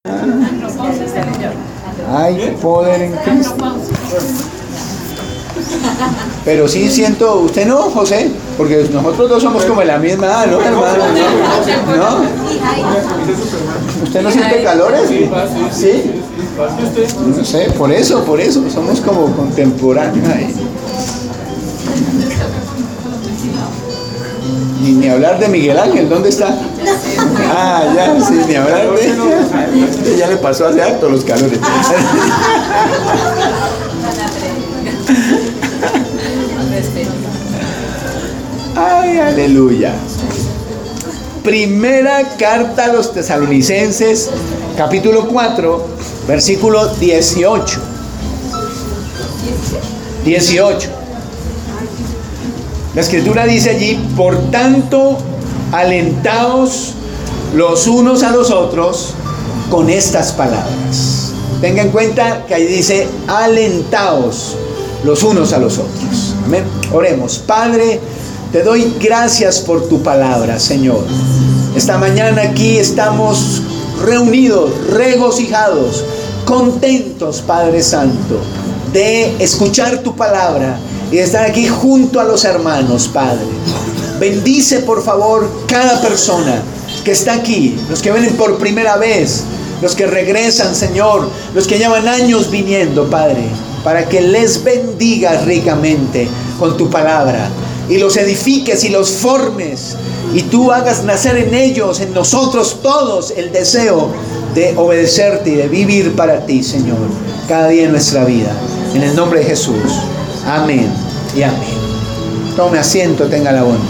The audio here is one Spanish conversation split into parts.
Hay poder en Cristo. Pero sí siento, usted no, José, porque nosotros dos somos como de la misma edad, ¿no, hermano? ¿No? ¿Usted no siente calores? ¿Sí? No sé, por eso, somos como contemporáneos ahí. Ni hablar de Miguel Ángel, ¿dónde está? Ah, ya, sí, ni hablar de... Ya le pasó hace harto los calores. Ay, aleluya. Primera carta a los Tesalonicenses, capítulo 4, versículo 18. 18. La escritura dice allí: por tanto, alentaos los unos a los otros con estas palabras. Tenga en cuenta que ahí dice: alentaos los unos a los otros. Amén. Oremos. Padre, te doy gracias por tu palabra, Señor. Esta mañana aquí estamos reunidos, regocijados, contentos, Padre Santo, de escuchar tu palabra y de estar aquí junto a los hermanos, Padre. Bendice, por favor, cada persona que está aquí, los que vienen por primera vez, los que regresan, Señor, los que llevan años viniendo, Padre, para que les bendigas ricamente con tu palabra y los edifiques y los formes, y tú hagas nacer en ellos, en nosotros todos, el deseo de obedecerte y de vivir para ti, Señor, cada día en nuestra vida. En el nombre de Jesús. Amén y amén. Tome asiento, tenga la bondad.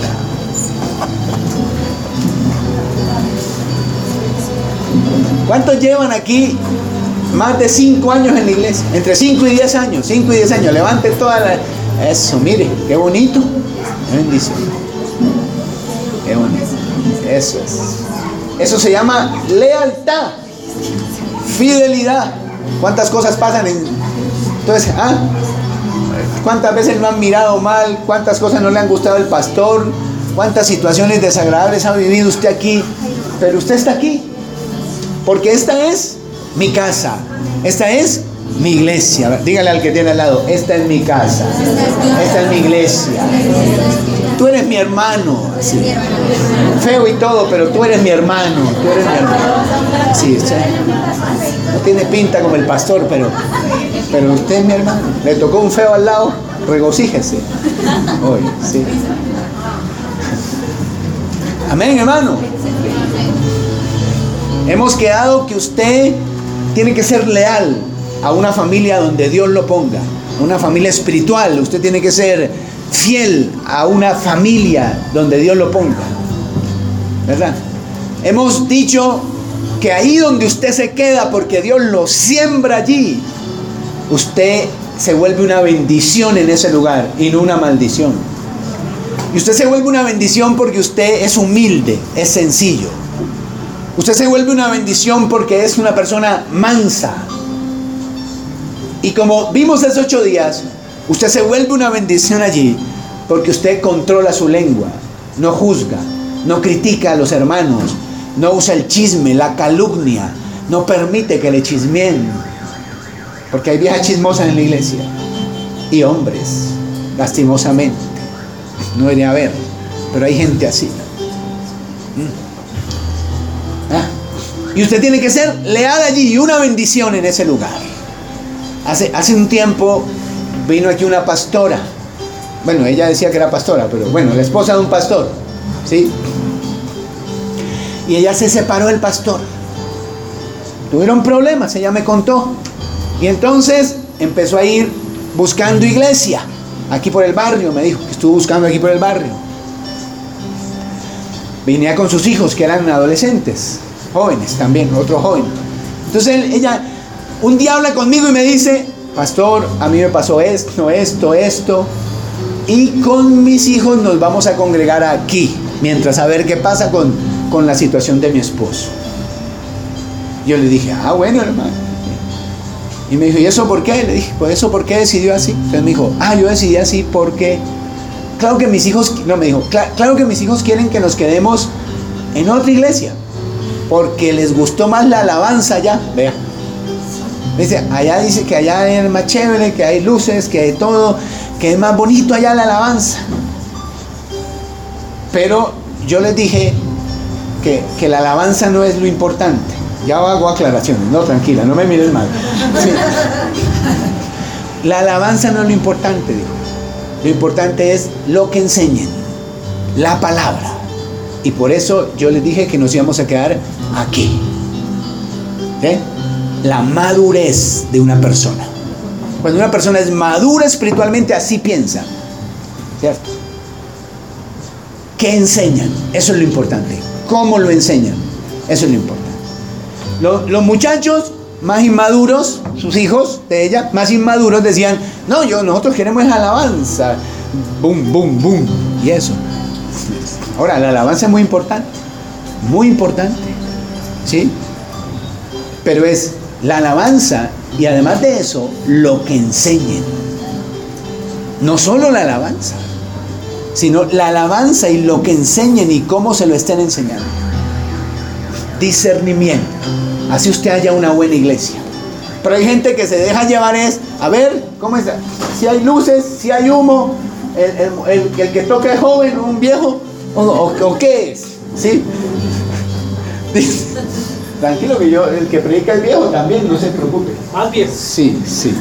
¿Cuántos llevan aquí más de 5 años en la iglesia? Entre 5 y 10 años. 5 y 10 años. Levanten toda la... Eso, mire, qué bonito. Qué bendición. Qué bonito. Eso es. Eso se llama lealtad. Fidelidad. ¿Cuántas cosas pasan en... Entonces, ¿cuántas veces no han mirado mal? ¿Cuántas cosas no le han gustado al pastor? ¿Cuántas situaciones desagradables ha vivido usted aquí? Pero usted está aquí. Porque esta es mi casa. Esta es mi iglesia. Dígale al que tiene al lado: esta es mi casa. Esta es mi iglesia. Tú eres mi hermano. Así. Feo y todo, pero tú eres mi hermano. Tú eres mi hermano. Sí, sí. No tiene pinta como el pastor, pero usted es mi hermano. Le tocó un feo al lado, regocíjese. Hoy, sí. Amén, hermano. Hemos quedado que usted tiene que ser leal a una familia donde Dios lo ponga, una familia espiritual. Usted tiene que ser fiel a una familia donde Dios lo ponga, ¿verdad? Hemos dicho que ahí donde usted se queda, porque Dios lo siembra allí, usted se vuelve una bendición en ese lugar y no una maldición. Y usted se vuelve una bendición porque usted es humilde, es sencillo. Usted se vuelve una bendición porque es una persona mansa. Y como vimos hace 8 días, usted se vuelve una bendición allí porque usted controla su lengua, no juzga, no critica a los hermanos, no usa el chisme, la calumnia, no permite que le chismeen. Porque hay viejas chismosas en la iglesia y hombres, lastimosamente. No debería haber, pero hay gente así. Y usted tiene que ser leal allí y una bendición en ese lugar. Hace un tiempo vino aquí una pastora. Bueno, ella decía que era pastora, pero bueno, la esposa de un pastor, ¿sí? Y ella se separó del pastor. Tuvieron problemas, ella me contó. Y entonces empezó a ir buscando iglesia. Aquí por el barrio, me dijo que estuvo buscando aquí por el barrio. Venía con sus hijos que eran adolescentes, jóvenes también, otro joven. Entonces ella un día habla conmigo y me dice: pastor, a mí me pasó esto, y con mis hijos nos vamos a congregar aquí, mientras a ver qué pasa con la situación de mi esposo. Yo le dije: bueno, hermano. Y me dijo: ¿y eso por qué? Le dije: pues eso, ¿por qué decidió así? Entonces me dijo: yo decidí así porque claro que mis hijos, no, me dijo, claro que mis hijos quieren que nos quedemos en otra iglesia. porque les gustó más la alabanza allá. Vea. Dice que allá es más chévere, que hay luces, que hay todo, que es más bonito allá la alabanza. Pero yo les dije que la alabanza no es lo importante. Ya hago aclaraciones, no, tranquila, no me mires mal. Sí. La alabanza no es lo importante, dijo. Lo importante es lo que enseñen, la palabra. Y por eso yo les dije que nos íbamos a quedar aquí. ¿Sí? La madurez de una persona. Cuando una persona es madura espiritualmente, así piensa. ¿Cierto? ¿Qué enseñan? Eso es lo importante. ¿Cómo lo enseñan? Eso es lo importante. Los muchachos más inmaduros, sus hijos de ella, más inmaduros, decían, no, nosotros queremos alabanza. Boom, boom, boom. Y eso. Ahora, la alabanza es muy importante. Muy importante. ¿Sí? Pero es la alabanza y además de eso, lo que enseñen. No solo la alabanza, sino la alabanza y lo que enseñen y cómo se lo estén enseñando. Discernimiento. Así usted haya una buena iglesia. Pero hay gente que se deja llevar a ver, ¿cómo está? Si hay luces, si hay humo, el que toca es joven, un viejo, o qué es, ¿sí? Tranquilo que el que predica es viejo también, no se preocupe. Más viejo. Sí.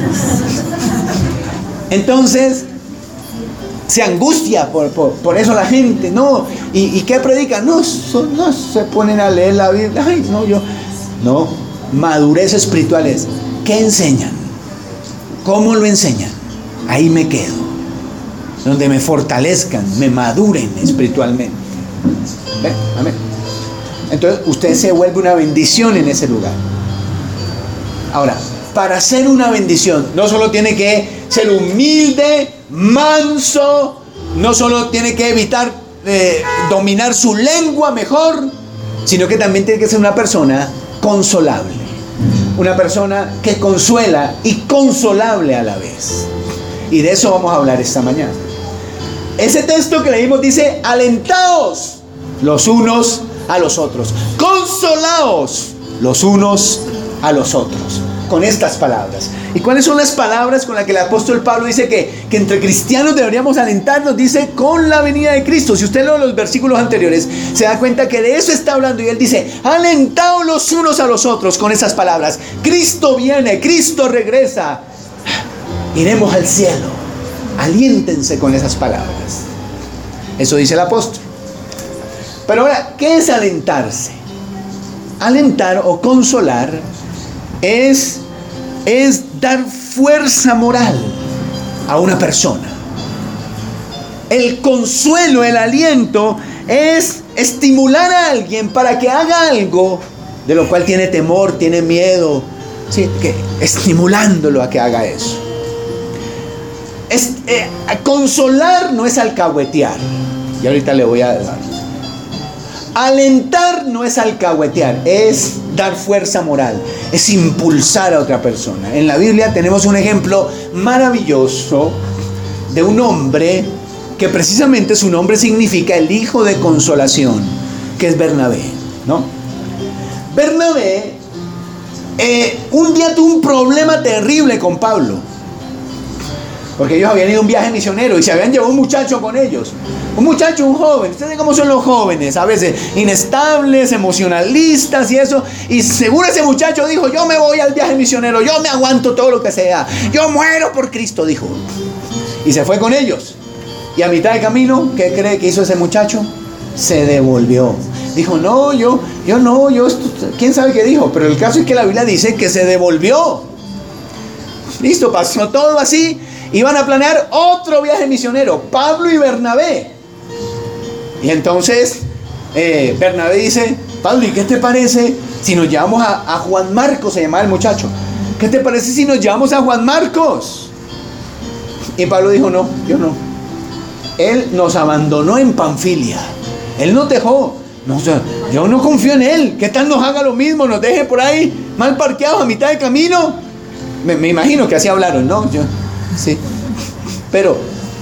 Entonces, se angustia por eso la gente, ¿no? ¿Y qué predican? No se ponen a leer la Biblia. Ay, no, madurez espiritual es, ¿qué enseñan? ¿Cómo lo enseñan? Ahí me quedo. Donde me fortalezcan, me maduren espiritualmente. ¿Ven? Amén. Entonces, usted se vuelve una bendición en ese lugar. Ahora, para ser una bendición, no solo tiene que ser humilde, manso, no solo tiene que evitar dominar su lengua mejor, sino que también tiene que ser una persona consolable, una persona que consuela y consolable a la vez. Y de eso vamos a hablar esta mañana. Ese texto que leímos dice, alentaos los unos a los otros, consolaos los unos a los otros, con estas palabras. ¿Y cuáles son las palabras con las que el apóstol Pablo dice que entre cristianos deberíamos alentarnos? Dice, con la venida de Cristo. Si usted lee los versículos anteriores, se da cuenta que de eso está hablando. Y él dice, alentaos los unos a los otros con esas palabras. Cristo viene, Cristo regresa, iremos al cielo. Aliéntense con esas palabras. Eso dice el apóstol. Pero ahora, ¿qué es alentarse? Alentar o consolar es dar fuerza moral a una persona. El consuelo, el aliento, es estimular a alguien para que haga algo de lo cual tiene temor, tiene miedo, ¿sí? Estimulándolo a que haga eso. Consolar no es alcahuetear. Y ahorita le voy a dar. Alentar no es alcahuetear, es dar fuerza moral, es impulsar a otra persona. En la Biblia tenemos un ejemplo maravilloso de un hombre que precisamente su nombre significa el hijo de consolación, que es Bernabé, ¿no? Bernabé un día tuvo un problema terrible con Pablo, porque ellos habían ido a un viaje misionero y se habían llevado un muchacho con ellos. Un muchacho, un joven. Ustedes saben cómo son los jóvenes, a veces inestables, emocionalistas y eso. Y seguro ese muchacho dijo, yo me voy al viaje misionero, yo me aguanto todo lo que sea, yo muero por Cristo, dijo. Y se fue con ellos. Y a mitad de camino, ¿qué cree que hizo ese muchacho? Se devolvió. Dijo, no, yo quién sabe qué dijo, pero el caso es que la Biblia dice que se devolvió. Listo, pasó todo así. Iban a planear otro viaje misionero, Pablo y Bernabé. Y entonces Bernabé dice, Pablo, ¿y qué te parece si nos llevamos a Juan Marcos? Se llamaba el muchacho. ¿Qué te parece si nos llevamos a Juan Marcos? Y Pablo dijo, no, yo no. Él nos abandonó en Panfilia. Él nos dejó. No, yo no confío en él. ¿Qué tal nos haga lo mismo? Nos deje por ahí mal parqueados a mitad de camino. Me imagino que así hablaron, ¿no? Sí. Pero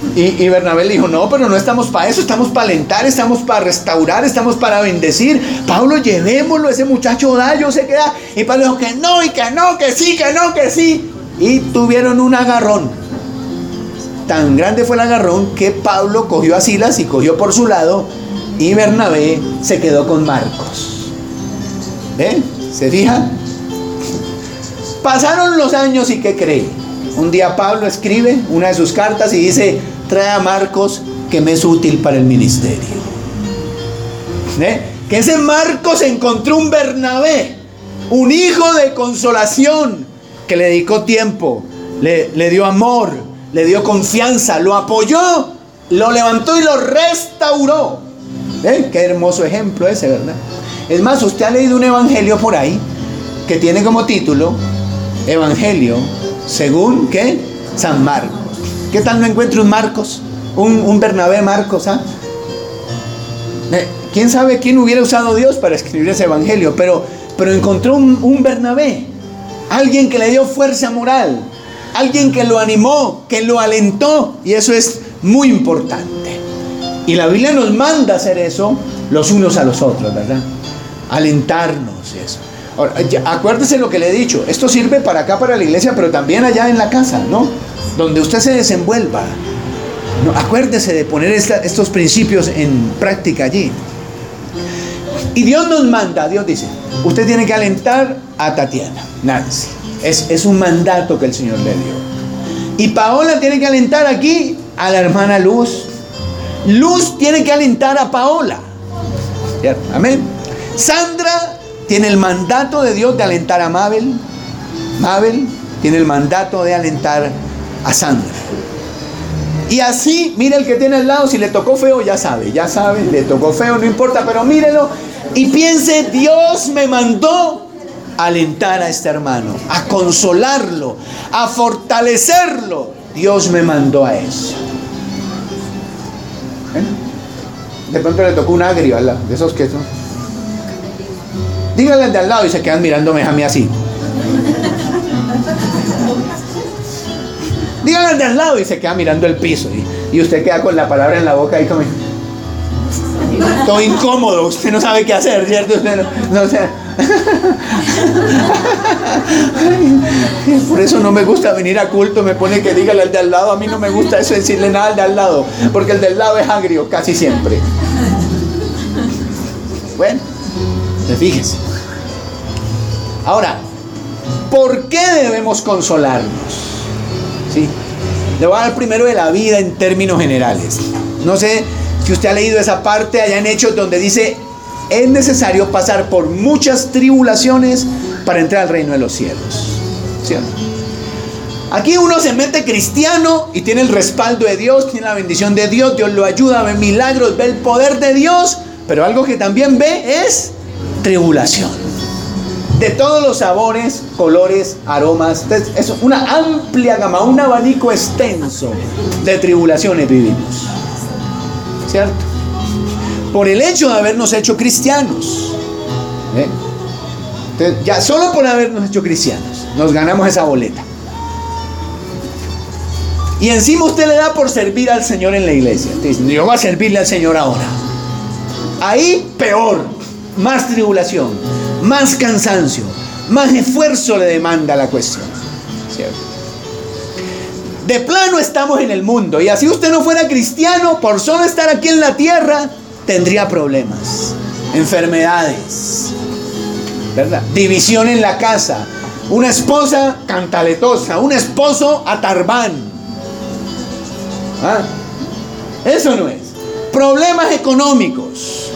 Y Bernabé le dijo, no, pero no estamos para eso, estamos para alentar, estamos para restaurar, estamos para bendecir. Pablo, llevémoslo, ese muchacho da, yo sé que da. Y Pablo dijo que no, y que no, que sí, que no, que sí. Y tuvieron un agarrón. Tan grande fue el agarrón que Pablo cogió a Silas y cogió por su lado, y Bernabé se quedó con Marcos. ¿Se fija? Pasaron los años y ¿qué cree? Un día Pablo escribe una de sus cartas y dice, trae a Marcos que me es útil para el ministerio. Que ese Marcos encontró un Bernabé, un hijo de consolación, que le dedicó tiempo, le dio amor, le dio confianza, lo apoyó, lo levantó y lo restauró. Qué hermoso ejemplo ese, ¿verdad? Es más, usted ha leído un evangelio por ahí que tiene como título Evangelio según ¿qué? San Marcos. ¿Qué tal no encuentre un Marcos? Un Bernabé Marcos, ¿ah? ¿Quién sabe quién hubiera usado Dios para escribir ese evangelio? Pero encontró un Bernabé, alguien que le dio fuerza moral, alguien que lo animó, que lo alentó, y eso es muy importante. Y la Biblia nos manda hacer eso los unos a los otros, ¿verdad? Alentarnos, eso. Ahora, acuérdese lo que le he dicho, esto sirve para acá, para la iglesia, pero también allá en la casa, ¿no? Donde usted se desenvuelva. No, acuérdese de poner estos principios en práctica allí. Y Dios nos manda, Dios dice, usted tiene que alentar a Tatiana, Nancy. Es un mandato que el Señor le dio. Y Paola tiene que alentar aquí a la hermana Luz. Luz tiene que alentar a Paola. ¿Cierto? Amén. Sandra tiene el mandato de Dios de alentar a Mabel. Mabel tiene el mandato de alentar a Sandra. Y así, mire el que tiene al lado, si le tocó feo, ya sabe, le tocó feo, no importa, pero mírelo y piense, Dios me mandó a alentar a este hermano, a consolarlo, a fortalecerlo. Dios me mandó a eso. De pronto le tocó un agrio al lado, de esos que son. Díganle al de al lado y se quedan mirándome a mí así. Díganle al de al lado y se queda mirando el piso. Y usted queda con la palabra en la boca y como todo incómodo, usted no sabe qué hacer, ¿cierto? Usted no, o sea. Por eso no me gusta venir a culto, me pone que dígale al de al lado. A mí no me gusta eso, decirle nada al de al lado, porque el del lado es agrio casi siempre. Bueno, fíjese. Ahora, ¿por qué debemos consolarnos? ¿Sí? Le voy a hablar primero de la vida en términos generales. No sé si usted ha leído esa parte allá en Hechos donde dice, es necesario pasar por muchas tribulaciones para entrar al reino de los cielos. ¿Cierto? Aquí uno se mete cristiano y tiene el respaldo de Dios, tiene la bendición de Dios, Dios lo ayuda, ve milagros, ve el poder de Dios, pero algo que también ve es tribulación. De todos los sabores, colores, aromas, es una amplia gama, un abanico extenso de tribulaciones vivimos. ¿Cierto? Por el hecho de habernos hecho cristianos. Entonces, ya solo por habernos hecho cristianos, nos ganamos esa boleta. Y encima usted le da por servir al Señor en la iglesia. Usted dice, yo voy a servirle al Señor ahora. Ahí peor, más tribulación, más cansancio, más esfuerzo le demanda la cuestión. ¿Cierto? De plano estamos en el mundo, y así usted no fuera cristiano, por solo estar aquí en la tierra, tendría problemas, enfermedades, ¿verdad? División en la casa, una esposa cantaletosa, un esposo atarbán. ¿Ah? Eso no es. Problemas económicos.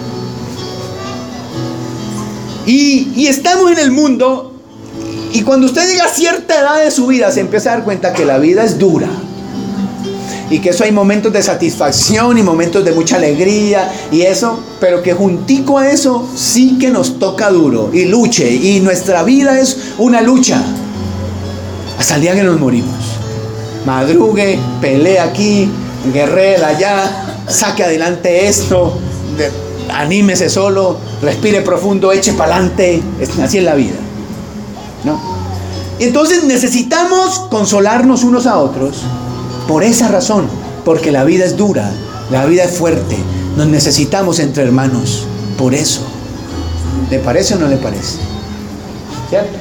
Y estamos en el mundo, y cuando usted llega a cierta edad de su vida, se empieza a dar cuenta que la vida es dura. Y que eso hay momentos de satisfacción y momentos de mucha alegría y eso, pero que juntico a eso sí que nos toca duro y luche, y nuestra vida es una lucha hasta el día que nos morimos. Madrugue, pelee aquí, guerree allá, saque adelante esto, anímese solo, respire profundo, eche para adelante. Así es la vida, ¿no? Entonces necesitamos consolarnos unos a otros. Por esa razón, porque la vida es dura, la vida es fuerte, nos necesitamos entre hermanos, por eso. ¿Le parece o no le parece? ¿Cierto?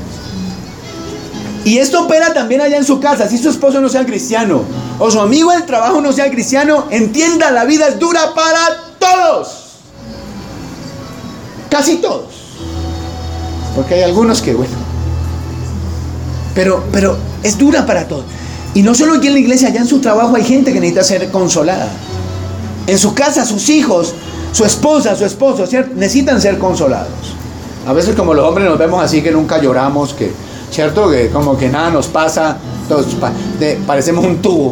Y esto opera también allá en su casa. Si su esposo no sea cristiano o su amigo del trabajo no sea cristiano, entienda, la vida es dura para todos. Casi todos. Porque hay algunos que, bueno. Pero es dura para todos. Y no solo aquí en la iglesia, allá en su trabajo hay gente que necesita ser consolada. En su casa, sus hijos, su esposa, su esposo, ¿cierto? Necesitan ser consolados. A veces como los hombres nos vemos así que nunca lloramos, que, ¿cierto? Que como que nada nos pasa, todos parecemos un tubo,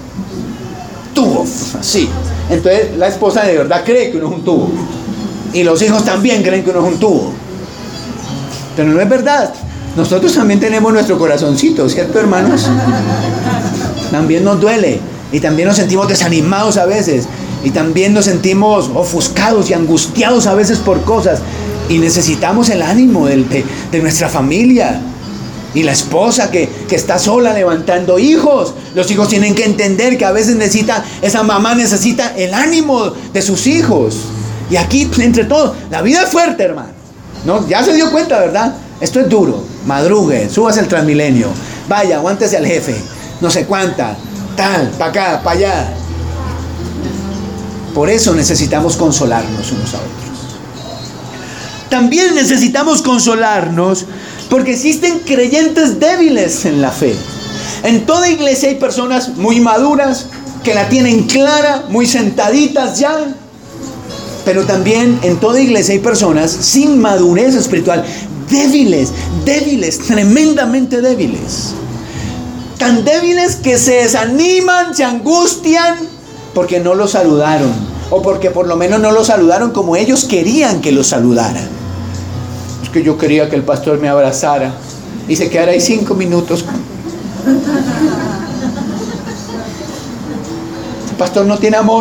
así. Entonces la esposa de verdad cree que uno es un tubo. Y los hijos también creen que uno es un tubo. Pero no es verdad. Nosotros también tenemos nuestro corazoncito, ¿cierto, hermanos? También nos duele. Y también nos sentimos desanimados a veces. Y también nos sentimos ofuscados y angustiados a veces por cosas. Y necesitamos el ánimo de nuestra familia. Y la esposa que está sola levantando hijos. Los hijos tienen que entender que a veces esa mamá necesita el ánimo de sus hijos. Y aquí, entre todos, la vida es fuerte, hermano. ¿No? Ya se dio cuenta, ¿verdad? Esto es duro. Madrugue, súbase el Transmilenio. Vaya, aguántese al jefe. No sé cuánta. Tal, para acá, para allá. Por eso necesitamos consolarnos unos a otros. También necesitamos consolarnos porque existen creyentes débiles en la fe. En toda iglesia hay personas muy maduras que la tienen clara, muy sentaditas ya. Pero también en toda iglesia hay personas sin madurez espiritual, débiles, tremendamente débiles. Tan débiles que se desaniman, se angustian porque no los saludaron. O porque por lo menos no los saludaron como ellos querían que los saludaran. Es que yo quería que el pastor me abrazara y se quedara ahí 5 minutos. El pastor no tiene amor.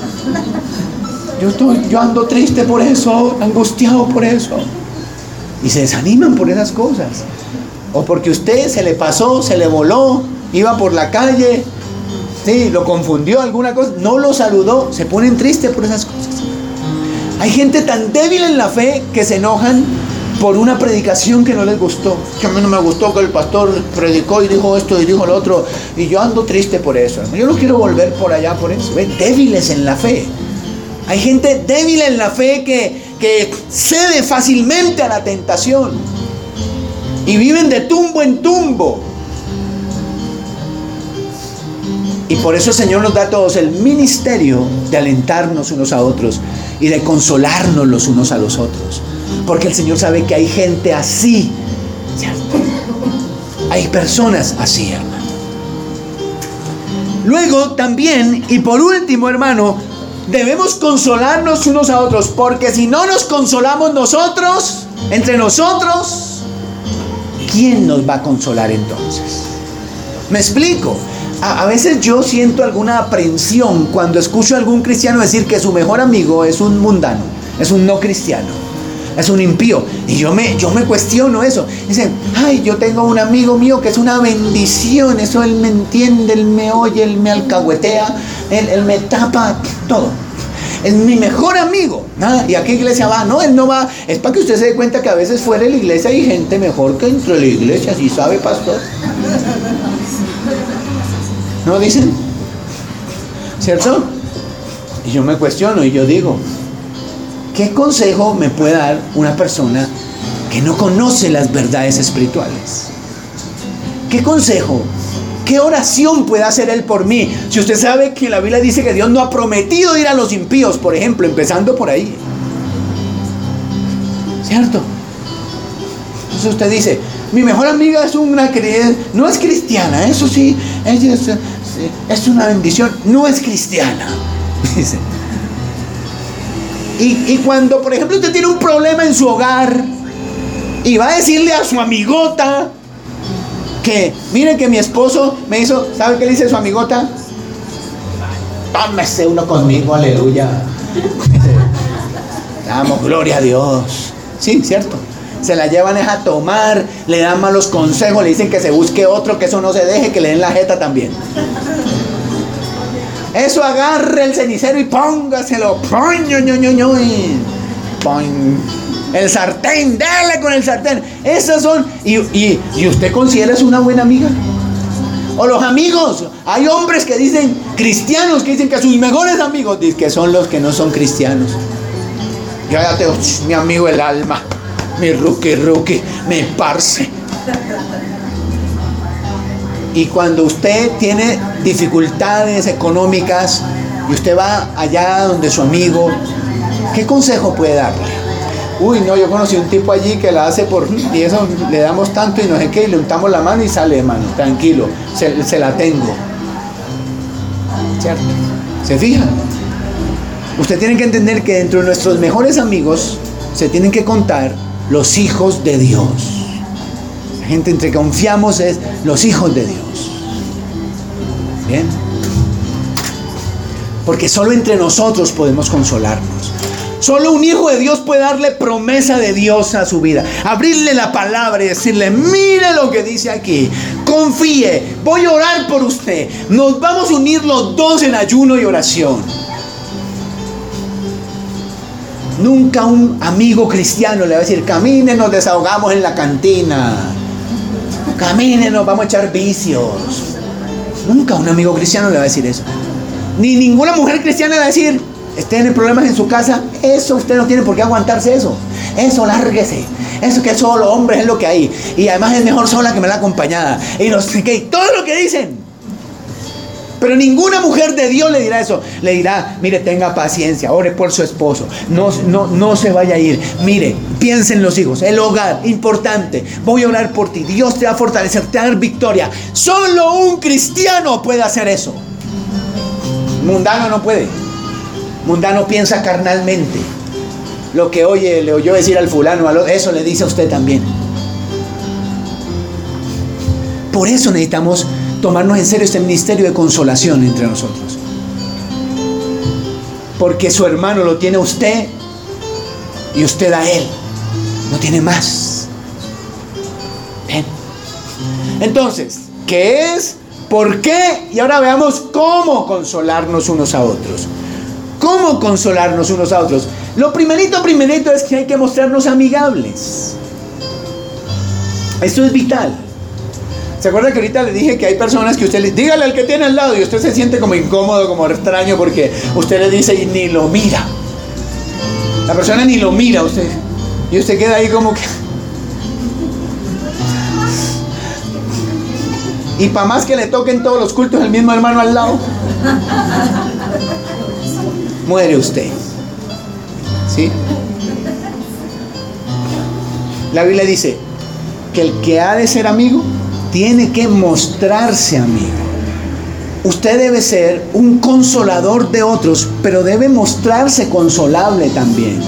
Yo ando triste por eso, angustiado por eso. Y se desaniman por esas cosas. O porque usted se le pasó, se le voló, iba por la calle, sí, lo confundió alguna cosa, no lo saludó, se ponen tristes por esas cosas. Hay gente tan débil en la fe que se enojan por una predicación que no les gustó. Que a mí no me gustó que el pastor predicó y dijo esto y dijo lo otro, y yo ando triste por eso. Yo no quiero volver por allá por eso. ¿Ven? Débiles en la fe. Hay gente débil en la fe que cede fácilmente a la tentación y viven de tumbo en tumbo. Y por eso el Señor nos da a todos el ministerio de alentarnos unos a otros y de consolarnos los unos a los otros. Porque el Señor sabe que hay gente así, ¿cierto? Hay personas así, hermano. Luego también, y por último, hermano, debemos consolarnos unos a otros, porque si no nos consolamos nosotros, entre nosotros, ¿quién nos va a consolar entonces? ¿Me explico? A veces yo siento alguna aprensión cuando escucho a algún cristiano decir que su mejor amigo es un mundano, es un no cristiano, es un impío. Y yo me cuestiono eso. Dicen, ay, yo tengo un amigo mío que es una bendición, eso él me entiende, él me oye, él me alcahuetea, él me tapa todo. Es mi mejor amigo. ¿Y a qué iglesia va? No, él no va. Es para que usted se dé cuenta que a veces fuera de la iglesia hay gente mejor que dentro de la iglesia. ¿Sí sabe, pastor? ¿No dicen? ¿Cierto? Y yo me cuestiono y yo digo, ¿qué consejo me puede dar una persona que no conoce las verdades espirituales? ¿Qué consejo? ¿Qué oración puede hacer él por mí? Si usted sabe que la Biblia dice que Dios no ha prometido ir a los impíos, por ejemplo, empezando por ahí. ¿Cierto? Entonces usted dice, mi mejor amiga es una creyente, no es cristiana, eso sí, ella es una bendición, no es cristiana. Dice. Y cuando, por ejemplo, usted tiene un problema en su hogar y va a decirle a su amigota que, mire que mi esposo me hizo, ¿sabe qué le dice su amigota? Tómese uno conmigo, aleluya. Damos gloria a Dios. Sí, cierto. Se la llevan a tomar, le dan malos consejos, le dicen que se busque otro, que eso no se deje, que le den la jeta también. Eso agarre el cenicero y póngaselo. El sartén, dale con el sartén. Esas son. ¿Y usted considera eso una buena amiga? O los amigos. Hay hombres que dicen, cristianos, que dicen que sus mejores amigos dicen que son los que no son cristianos. Yo ya tengo mi amigo el alma, mi rookie, mi parce. Y cuando usted tiene dificultades económicas y usted va allá donde su amigo, ¿qué consejo puede darle? Uy, no, yo conocí un tipo allí que la hace y eso le damos tanto y no sé qué, y le untamos la mano y sale, hermano, tranquilo, se la tengo. ¿Cierto? ¿Se fijan? Usted tiene que entender que dentro de nuestros mejores amigos se tienen que contar los hijos de Dios. La gente entre que confiamos es los hijos de Dios. ¿Bien? Porque solo entre nosotros podemos consolarnos. Solo un hijo de Dios puede darle promesa de Dios a su vida. Abrirle la palabra y decirle, mire lo que dice aquí. Confíe, voy a orar por usted. Nos vamos a unir los dos en ayuno y oración. Nunca un amigo cristiano le va a decir, camine, nos desahogamos en la cantina. Camine, nos vamos a echar vicios. Nunca un amigo cristiano le va a decir eso. Ni ninguna mujer cristiana le va a decir, tiene problemas en su casa, eso usted no tiene por qué aguantarse eso. Eso, lárguese. Eso que es solo hombres es lo que hay. Y además es mejor sola que mal acompañada. Y no sé qué, todo lo que dicen. Pero ninguna mujer de Dios le dirá eso. Le dirá, mire, tenga paciencia, ore por su esposo. No se vaya a ir. Mire, piense en los hijos, el hogar, importante. Voy a orar por ti. Dios te va a fortalecer, te va a dar victoria. Solo un cristiano puede hacer eso. Mundano no puede. Mundano piensa carnalmente. Lo que le oyó decir al fulano, eso le dice a usted también. Por eso necesitamos tomarnos en serio este ministerio de consolación entre nosotros. Porque su hermano lo tiene a usted y usted a él. No tiene más. ¿Ven? Entonces, ¿qué es? ¿Por qué? Y ahora veamos cómo consolarnos unos a otros. ¿Cómo consolarnos unos a otros? Lo primerito es que hay que mostrarnos amigables. Esto es vital. ¿Se acuerda que ahorita le dije que hay personas que usted dígale al que tiene al lado y usted se siente como incómodo, como extraño porque usted le dice y ni lo mira? La persona ni lo mira a usted. Y usted queda ahí como que... Y para más que le toquen todos los cultos el mismo hermano al lado, muere usted. ¿Sí? La Biblia dice que el que ha de ser amigo tiene que mostrarse amigo. Usted debe ser un consolador de otros, pero debe mostrarse consolable también.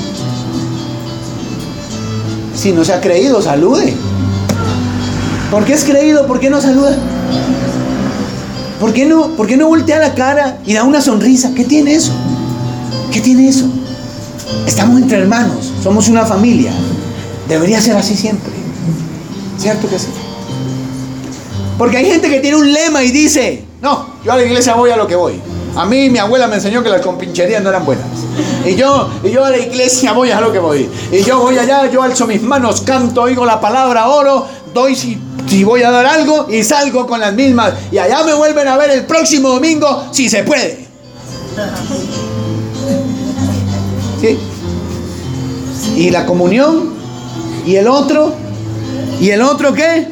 Si no se ha creído, salude. ¿Por qué es creído? ¿Por qué no saluda? ¿Por qué no voltea la cara y da una sonrisa? ¿Qué tiene eso? ¿Qué tiene eso? Estamos entre hermanos, somos una familia. Debería ser así siempre. ¿Cierto que sí? Porque hay gente que tiene un lema y dice, no, yo a la iglesia voy a lo que voy. A mí mi abuela me enseñó que las compincherías no eran buenas. Y yo a la iglesia voy a lo que voy. Y yo voy allá, yo alzo mis manos, canto, oigo la palabra, oro, doy si voy a dar algo y salgo con las mismas. Y allá me vuelven a ver el próximo domingo si se puede. ¿Sí? Y la comunión. ¿Y el otro? ¿Y el otro qué?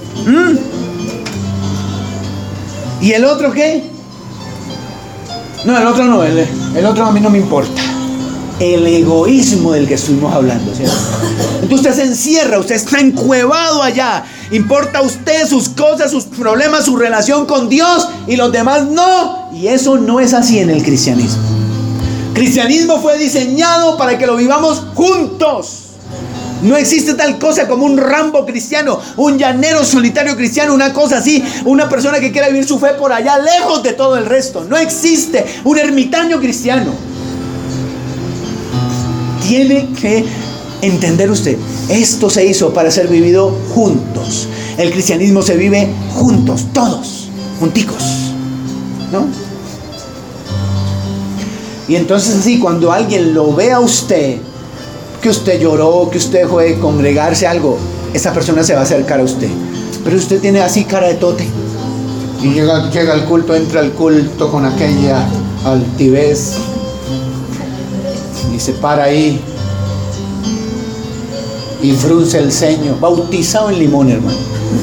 ¿Y el otro qué? No, el otro no, el otro a mí no me importa. El egoísmo del que estuvimos hablando, ¿cierto? Entonces usted se encierra, usted está encuevado allá. Importa a usted, sus cosas, sus problemas, su relación con Dios y los demás no. Y eso no es así en el cristianismo. Cristianismo fue diseñado para que lo vivamos juntos. No existe tal cosa como un Rambo cristiano, un llanero solitario cristiano, una cosa así, una persona que quiera vivir su fe por allá, lejos de todo el resto. No existe un ermitaño cristiano. Tiene que entender usted, esto se hizo para ser vivido juntos. El cristianismo se vive juntos, todos, junticos, ¿no? Y entonces así, cuando alguien lo ve a usted, que usted lloró, que usted fue a congregarse algo, esa persona se va a acercar a usted. Pero usted tiene así cara de tote. Y llega al culto, entra al culto con aquella altivez. Y se para ahí. Y frunce el ceño. Bautizado en limón, hermano.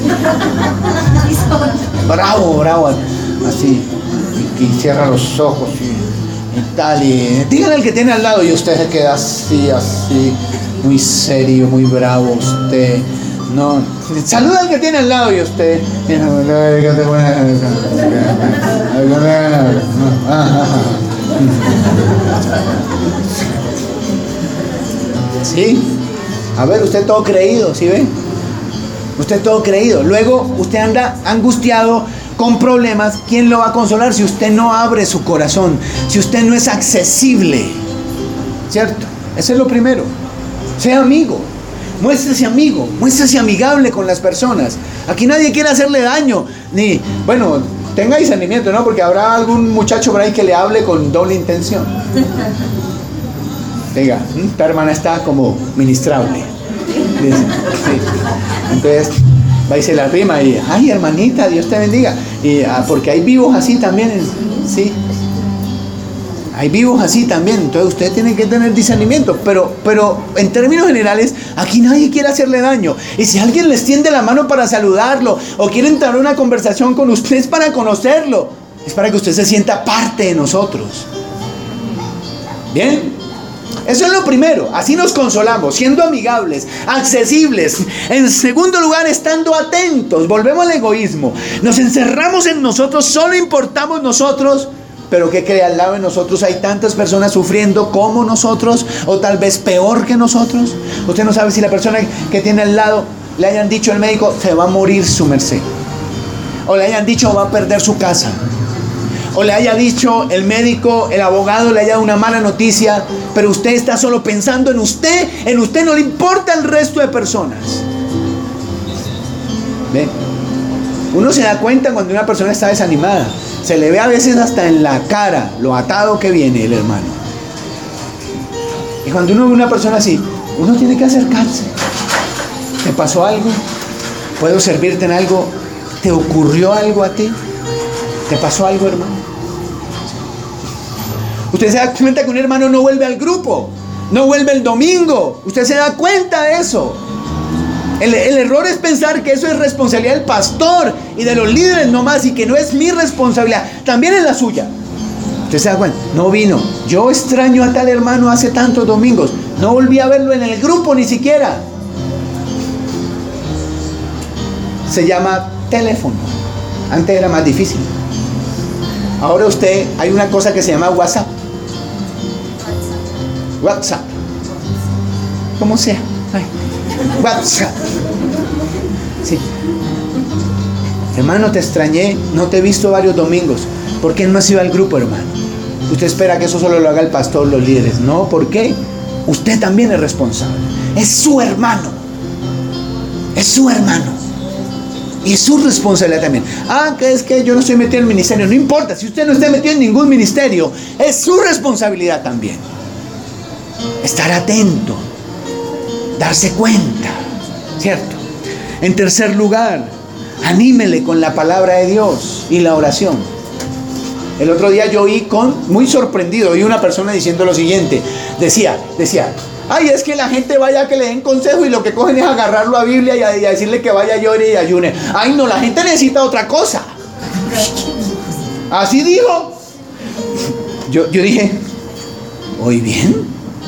Bravo. Así. Y cierra los ojos y tal. Y díganle al que tiene al lado y usted se queda así. Muy serio, muy bravo usted. No. Saluda al que tiene al lado y usted. ¿Sí? A ver, usted todo creído, ¿sí ve? Usted todo creído. Luego usted anda angustiado con problemas. ¿Quién lo va a consolar si usted no abre su corazón? Si usted no es accesible. ¿Cierto? Eso es lo primero. Sea amigo. Muéstrese amigo. Muéstrese amigable con las personas. Aquí nadie quiere hacerle daño. Ni, bueno, tenga discernimiento, ¿no? Porque habrá algún muchacho por ahí que le hable con doble intención. Diga, esta hermana está como ministrable. Dice, sí. Entonces va y se la rima y, ay, hermanita, Dios te bendiga. Y porque hay vivos así también, sí. Hay vivos así también. Entonces usted tiene que tener discernimiento. Pero en términos generales, aquí nadie quiere hacerle daño. Y si alguien les tiende la mano para saludarlo o quiere entrar en una conversación con usted, es para conocerlo. Es para que usted se sienta parte de nosotros. ¿Bien? Eso es lo primero, así nos consolamos, siendo amigables, accesibles. En segundo lugar, estando atentos. Volvemos al egoísmo. Nos encerramos en nosotros, solo importamos nosotros. Pero ¿qué cree? Al lado de nosotros hay tantas personas sufriendo como nosotros, o tal vez peor que nosotros. Usted no sabe si la persona que tiene al lado le hayan dicho al médico, se va a morir su merced. O le hayan dicho, va a perder su casa. O le haya dicho el médico, el abogado le haya dado una mala noticia, pero usted está solo pensando en usted no le importa el resto de personas. ¿Ve? Uno se da cuenta cuando una persona está desanimada. Se le ve a veces hasta en la cara lo atado que viene el hermano. Y cuando uno ve una persona así, uno tiene que acercarse. ¿Te pasó algo? ¿Puedo servirte en algo? ¿Te ocurrió algo a ti? ¿Te pasó algo, hermano? Usted se da cuenta que un hermano no vuelve al grupo, no vuelve el domingo. Usted se da cuenta de eso. El error es pensar que eso es responsabilidad del pastor y de los líderes nomás, y que no es mi responsabilidad, también es la suya. Usted se da cuenta, no vino. Yo extraño a tal hermano hace tantos domingos, no volví a verlo en el grupo ni siquiera. Se llama teléfono. Antes era más difícil. Ahora hay una cosa que se llama WhatsApp. WhatsApp. Como sea. Ay. WhatsApp. Sí. Hermano, te extrañé, no te he visto varios domingos. ¿Por qué no has ido al grupo, hermano? Usted espera que eso solo lo haga el pastor, los líderes. No, ¿por qué? Usted también es responsable. Es su hermano. Es su hermano. Y es su responsabilidad también. Que es que yo no estoy metido en el ministerio. No importa, si usted no está metido en ningún ministerio, es su responsabilidad también. Estar atento. Darse cuenta. ¿Cierto? En tercer lugar, anímele con la palabra de Dios y la oración. El otro día yo oí muy sorprendido, oí una persona diciendo lo siguiente. Decía, ay, es que la gente vaya a que le den consejo y lo que cogen es agarrarlo a Biblia y a decirle que vaya, llore y ayune. Ay, no, la gente necesita otra cosa. Así dijo. Yo dije, ¿oí bien?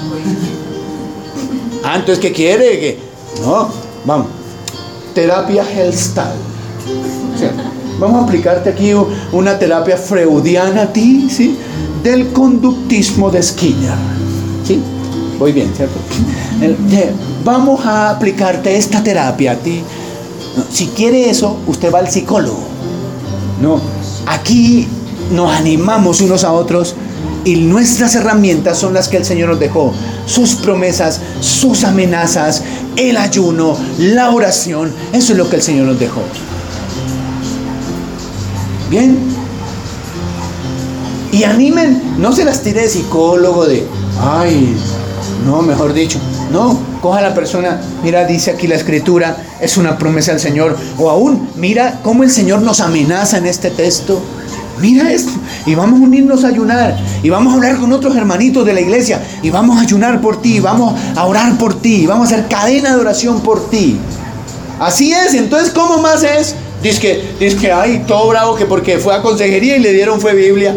Entonces, ¿qué quiere? No, vamos. Terapia Hellstyle. ¿Sí? Vamos a aplicarte aquí una terapia freudiana a ti, ¿sí? Del conductismo de Skinner. ¿Sí? Voy bien, ¿cierto? Vamos a aplicarte esta terapia a ti. No, si quiere eso, usted va al psicólogo. No, aquí nos animamos unos a otros y nuestras herramientas son las que el Señor nos dejó. Sus promesas, sus amenazas, el ayuno, la oración. Eso es lo que el Señor nos dejó. Bien. Y animen, no se las tire de psicólogo no, mejor dicho, no, coja a la persona, mira, dice aquí la escritura, es una promesa del Señor, o aún, mira cómo el Señor nos amenaza en este texto, mira esto, y vamos a unirnos a ayunar, y vamos a hablar con otros hermanitos de la iglesia, y vamos a ayunar por ti, vamos a orar por ti, vamos a hacer cadena de oración por ti. Así es. Entonces, ¿cómo más es? Dice que ay, todo bravo, que porque fue a consejería y le dieron fue Biblia.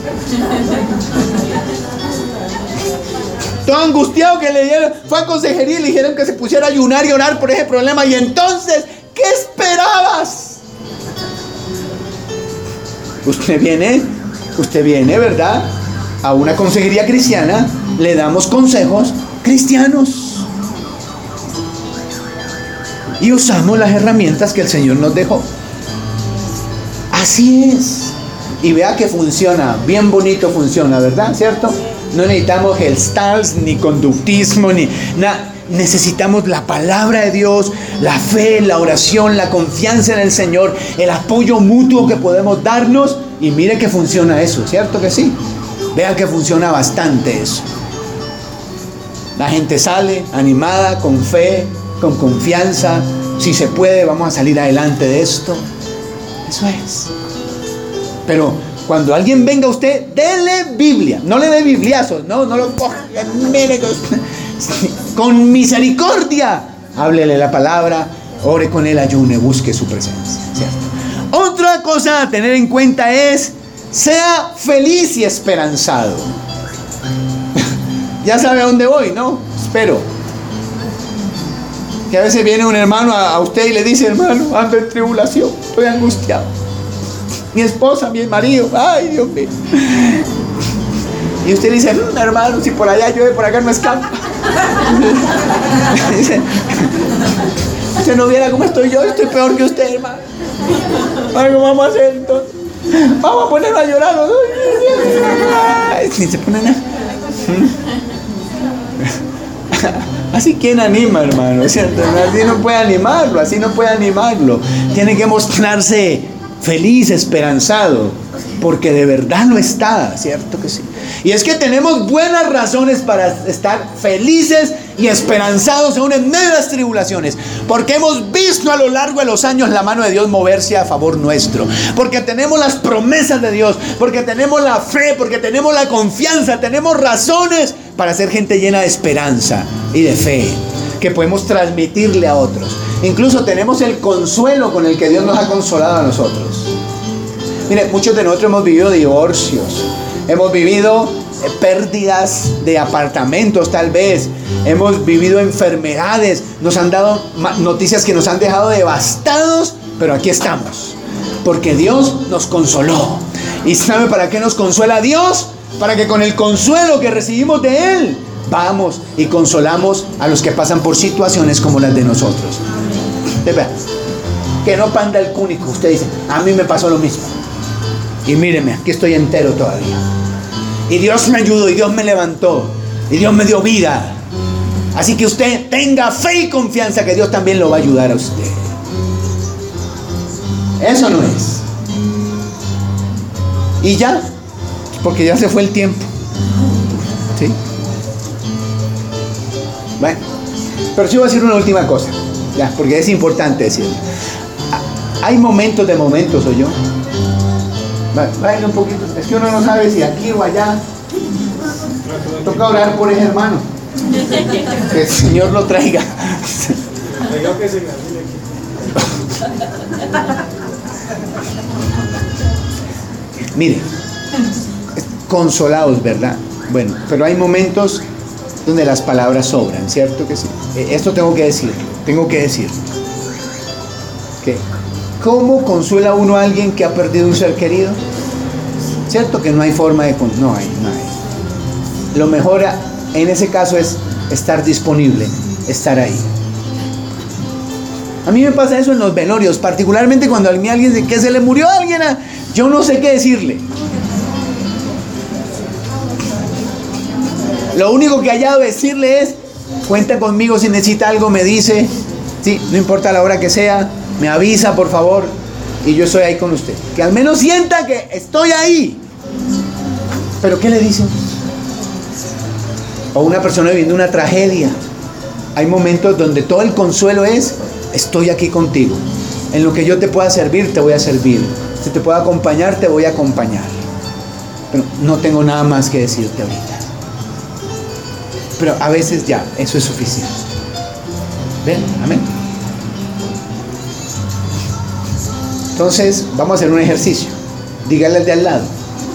Todo angustiado que le dieron, fue a consejería y le dijeron que se pusiera a ayunar y orar por ese problema. Y entonces, ¿qué esperabas? Usted viene, ¿verdad? A una consejería cristiana, le damos consejos cristianos. Y usamos las herramientas que el Señor nos dejó. Así es. Y vea que funciona, bien bonito funciona, ¿verdad? ¿Cierto? No necesitamos gestalt, ni conductismo, ni nada. Necesitamos la palabra de Dios, la fe, la oración, la confianza en el Señor, el apoyo mutuo que podemos darnos. Y mire que funciona eso, ¿cierto que sí? Vea que funciona bastante eso. La gente sale animada, con fe, con confianza. Si se puede, vamos a salir adelante de esto. Eso es. Pero cuando alguien venga a usted, dele Biblia. No le dé bibliazos, no lo coja. Mire, con misericordia, háblele la palabra, ore con él, ayune, busque su presencia, ¿cierto? Otra cosa a tener en cuenta es: sea feliz y esperanzado. Ya sabe a dónde voy, ¿no? Espero. Que a veces viene un hermano a usted y le dice: hermano, ando en tribulación, estoy angustiado. Mi esposa, mi marido, ay Dios mío. Y usted dice: hermano, si por allá llueve, por acá no escapa. Dice: usted no viera cómo estoy yo, estoy peor que usted, hermano. ¿Cómo vamos a hacer entonces? Vamos a ponernos a llorar. Ni se ponen a... Así, ¿quién anima, hermano? ¿Cierto? Así no puede animarlo, Tiene que mostrarse feliz, esperanzado, porque de verdad lo está, ¿cierto que sí? Y es que tenemos buenas razones para estar felices y esperanzados aún en medio de las tribulaciones, porque hemos visto a lo largo de los años la mano de Dios moverse a favor nuestro, porque tenemos las promesas de Dios, porque tenemos la fe, porque tenemos la confianza, tenemos razones para ser gente llena de esperanza y de fe, que podemos transmitirle a otros. Incluso tenemos el consuelo con el que Dios nos ha consolado a nosotros. Mire, muchos de nosotros hemos vivido divorcios, hemos vivido pérdidas de apartamentos tal vez, hemos vivido enfermedades, nos han dado noticias que nos han dejado devastados, pero aquí estamos, porque Dios nos consoló. ¿Y sabe para qué nos consuela Dios? Para que con el consuelo que recibimos de Él, vamos y consolamos a los que pasan por situaciones como las de nosotros. Que no panda el cúnico. Usted dice: a mí me pasó lo mismo, y míreme, aquí estoy entero todavía, y Dios me ayudó, y Dios me levantó, y Dios me dio vida. Así que usted tenga fe y confianza que Dios también lo va a ayudar a usted. Eso no es. Y ya, porque ya se fue el tiempo, ¿sí? Bueno, pero sí voy a decir una última cosa, ya, porque es importante decirlo. Hay momentos de momentos, ¿o yo? Vayan un poquito. Es que uno no sabe si aquí o allá. Toca orar por ese hermano, que el Señor lo traiga. Mire, consolados, ¿verdad? Bueno, pero hay momentos donde las palabras sobran, ¿cierto que sí? Esto tengo que decirlo. ¿Qué? ¿Cómo consuela uno a alguien que ha perdido un ser querido? ¿Cierto que no hay forma de... No hay. Lo mejor en ese caso es estar disponible, estar ahí. A mí me pasa eso en los velorios, particularmente cuando alguien dice que se le murió a alguien, yo no sé qué decirle. Lo único que haya de decirle es: cuenta conmigo, si necesita algo me dice, sí, no importa la hora que sea, me avisa por favor, y yo estoy ahí con usted. Que al menos sienta que estoy ahí. ¿Pero qué le dicen? O una persona viviendo una tragedia. Hay momentos donde todo el consuelo es: estoy aquí contigo. En lo que yo te pueda servir, te voy a servir. Si te puedo acompañar, te voy a acompañar. Pero no tengo nada más que decirte ahorita. Pero a veces ya, eso es suficiente. ¿Ven? Amén. Entonces, vamos a hacer un ejercicio. Dígale al de al lado.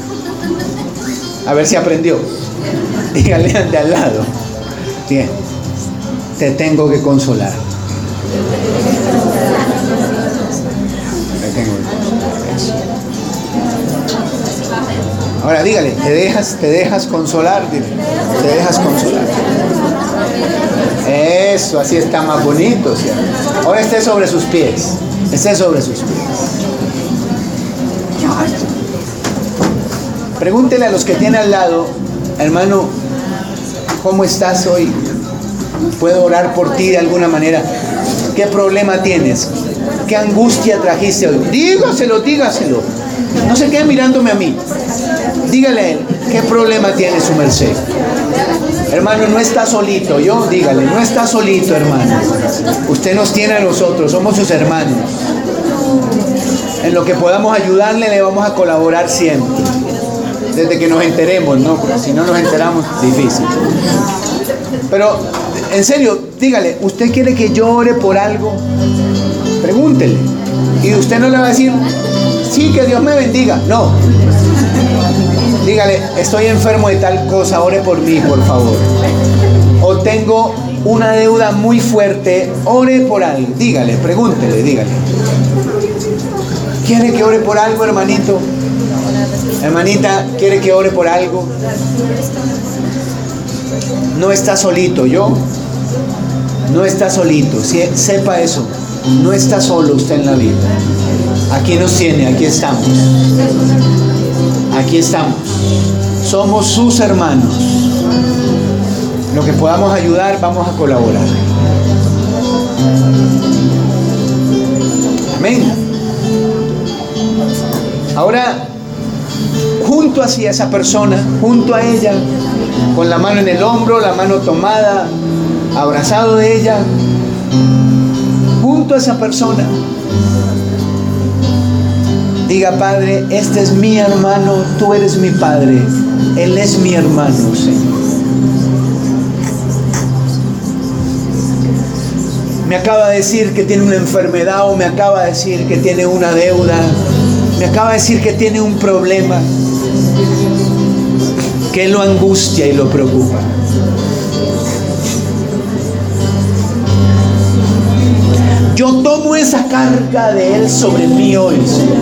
A ver si aprendió. Dígale al de al lado. Bien. Te tengo que consolar. Te tengo que consolar. Eso. Ahora dígale, ¿te dejas consolar? Dile, ¿te dejas consolar? Eso, así está más bonito, ¿cierto? Ahora esté sobre sus pies. Esté sobre sus pies. Pregúntele a los que tiene al lado: hermano, ¿cómo estás hoy? ¿Puedo orar por ti de alguna manera? ¿Qué problema tienes? ¿Qué angustia trajiste hoy? Dígaselo. No se quede mirándome a mí. Dígale a él, ¿qué problema tiene su merced? Hermano, no está solito. Dígale, no está solito, hermano. Usted nos tiene a nosotros, somos sus hermanos. En lo que podamos ayudarle, le vamos a colaborar siempre. Desde que nos enteremos, ¿no? Porque si no nos enteramos, difícil. Pero, en serio, dígale, ¿usted quiere que yo ore por algo? Pregúntele. Y usted no le va a decir: sí, que Dios me bendiga. No. Dígale: estoy enfermo de tal cosa, ore por mí, por favor. O tengo una deuda muy fuerte, ore por algo. Dígale, pregúntele, dígale. ¿Quiere que ore por algo, hermanito? Hermanita, ¿quiere que ore por algo? No está solito, no está solito. Sepa eso. No está solo usted en la vida. Aquí nos tiene, aquí estamos. Aquí estamos. Somos sus hermanos. Lo que podamos ayudar, vamos a colaborar. Amén. Ahora, junto hacia esa persona, junto a ella, con la mano en el hombro, la mano tomada, abrazado de ella, junto a esa persona, diga: Padre, este es mi hermano, tú eres mi Padre, él es mi hermano, Señor. Me acaba de decir que tiene una enfermedad, o me acaba de decir que tiene una deuda, me acaba de decir que tiene un problema que lo angustia y lo preocupa. Yo tomo esa carga de él sobre mí hoy, Señor,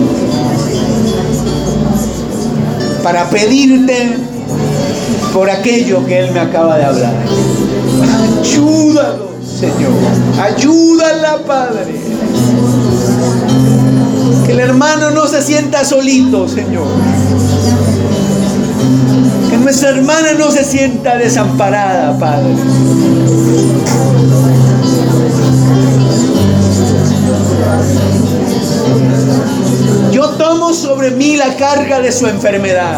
para pedirte por aquello que él me acaba de hablar. Ayúdalo, Señor. Ayúdala, Padre. Que el hermano no se sienta solito, Señor. Que nuestra hermana no se sienta desamparada, Padre. Yo tomo sobre mí la carga de su enfermedad.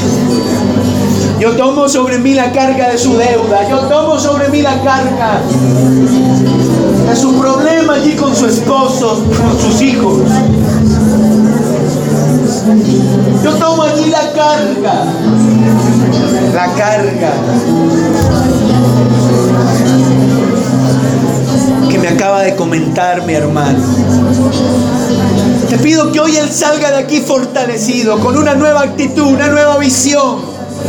Yo tomo sobre mí la carga de su deuda. Yo tomo sobre mí la carga de su problema allí con su esposo, con sus hijos. Yo tomo allí la carga que me acaba de comentar mi hermano. Te pido que hoy él salga de aquí fortalecido, con una nueva actitud, una nueva visión.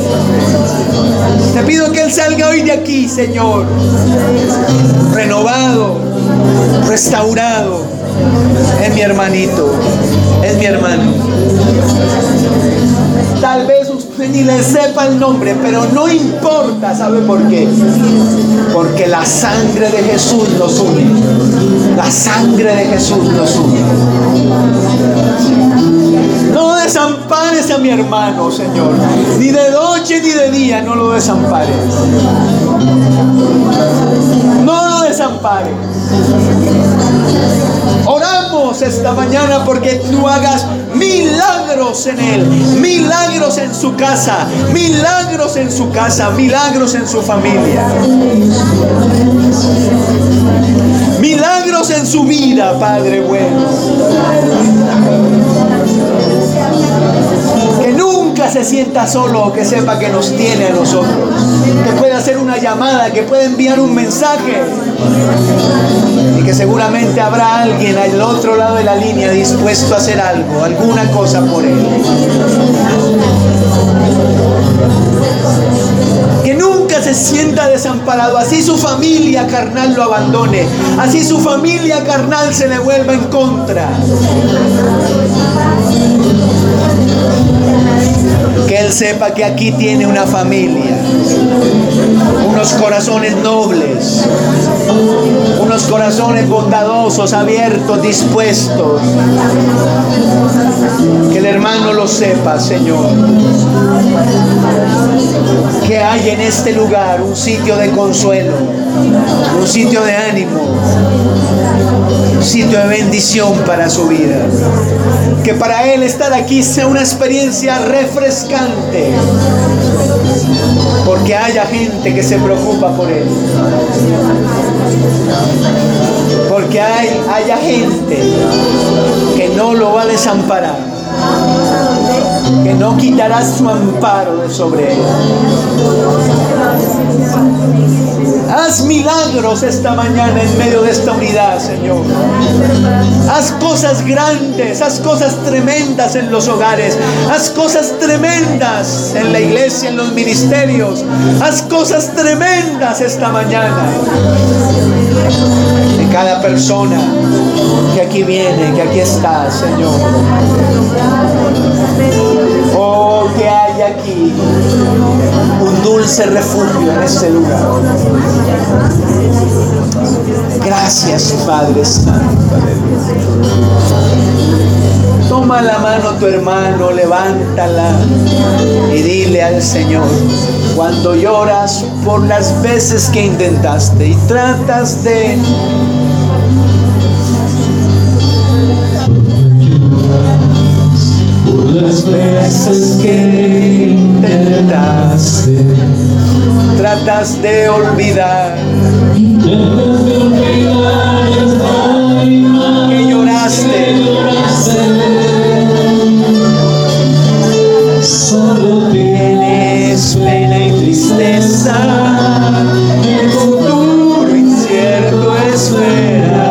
Te pido que él salga hoy de aquí, Señor, renovado, restaurado. Es mi hermanito, es mi hermano. Tal vez usted ni le sepa el nombre, pero no importa. ¿Sabe por qué? Porque la sangre de Jesús nos une. La sangre de Jesús nos une. No desampares a mi hermano, Señor. Ni de noche ni de día, no lo desampares. No lo desampares. Oramos esta mañana porque tú hagas milagros en él, milagros en su casa, milagros en su casa, milagros en su familia, milagros en su vida, Padre bueno. Que nunca se sienta solo, que sepa que nos tiene a nosotros, que puede hacer una llamada, que puede enviar un mensaje, y que seguramente habrá alguien al otro lado de la línea dispuesto a hacer algo, alguna cosa por él. Que nunca se sienta desamparado, así su familia carnal lo abandone, así su familia carnal se le vuelva en contra. Que él sepa que aquí tiene una familia, unos corazones nobles, unos corazones bondadosos, abiertos, dispuestos. Que el hermano lo sepa, Señor. Que hay en este lugar un sitio de consuelo, un sitio de ánimo, un sitio de bendición para su vida. Que para él estar aquí sea una experiencia refrescante, porque haya gente que se preocupa por él, porque haya gente que no lo va a desamparar, que no quitará su amparo de sobre él. Haz milagros esta mañana en medio de esta unidad, Señor. Haz cosas grandes, haz cosas tremendas en los hogares, haz cosas tremendas en la iglesia, en los ministerios. Haz cosas tremendas esta mañana en cada persona que aquí viene, que aquí está, Señor. Oh, que hay aquí un dulce refugio en este lugar. Gracias, Padre Santo. Toma la mano tu hermano, levántala y dile al Señor: cuando lloras por las veces que intentaste y tratas de las veces que intentaste, tratas de olvidar, que lloraste, solo tienes pena y tristeza, el futuro incierto espera.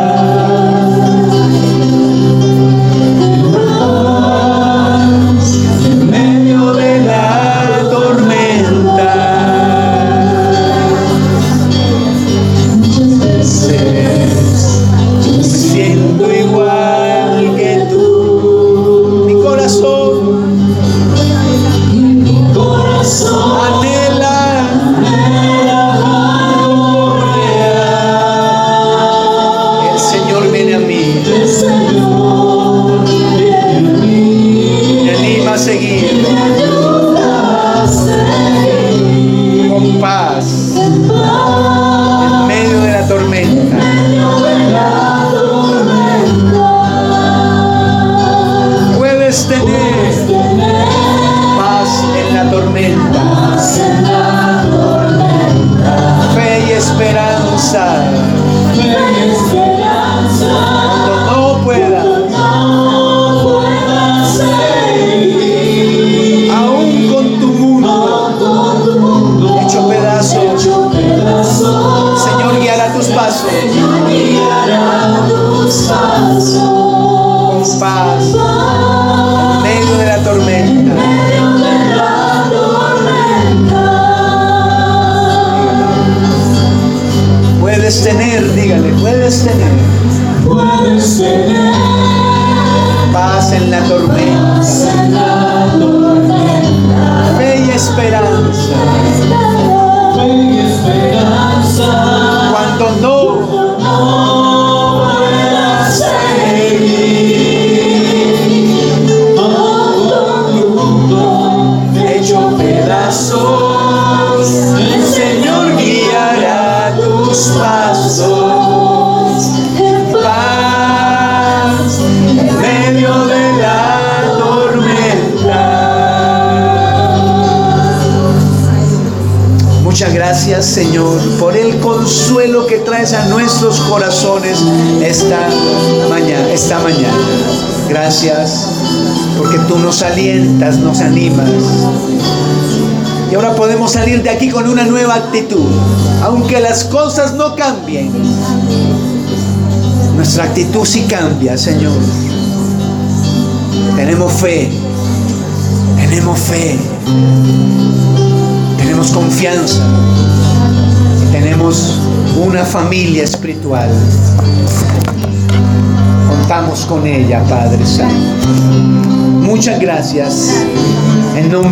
Puedes tener paz en la tormenta, fe y esperanza, cuando no puedas seguir, hecho pedazos, el Señor guiará tus pasos. Gracias, Señor, por el consuelo que traes a nuestros corazones esta mañana. Gracias porque tú nos alientas, nos animas. Y ahora podemos salir de aquí con una nueva actitud. Aunque las cosas no cambien, nuestra actitud sí cambia, Señor. Tenemos fe. Tenemos confianza. Tenemos una familia espiritual. Contamos con ella, Padre Santo. Muchas gracias. En nombre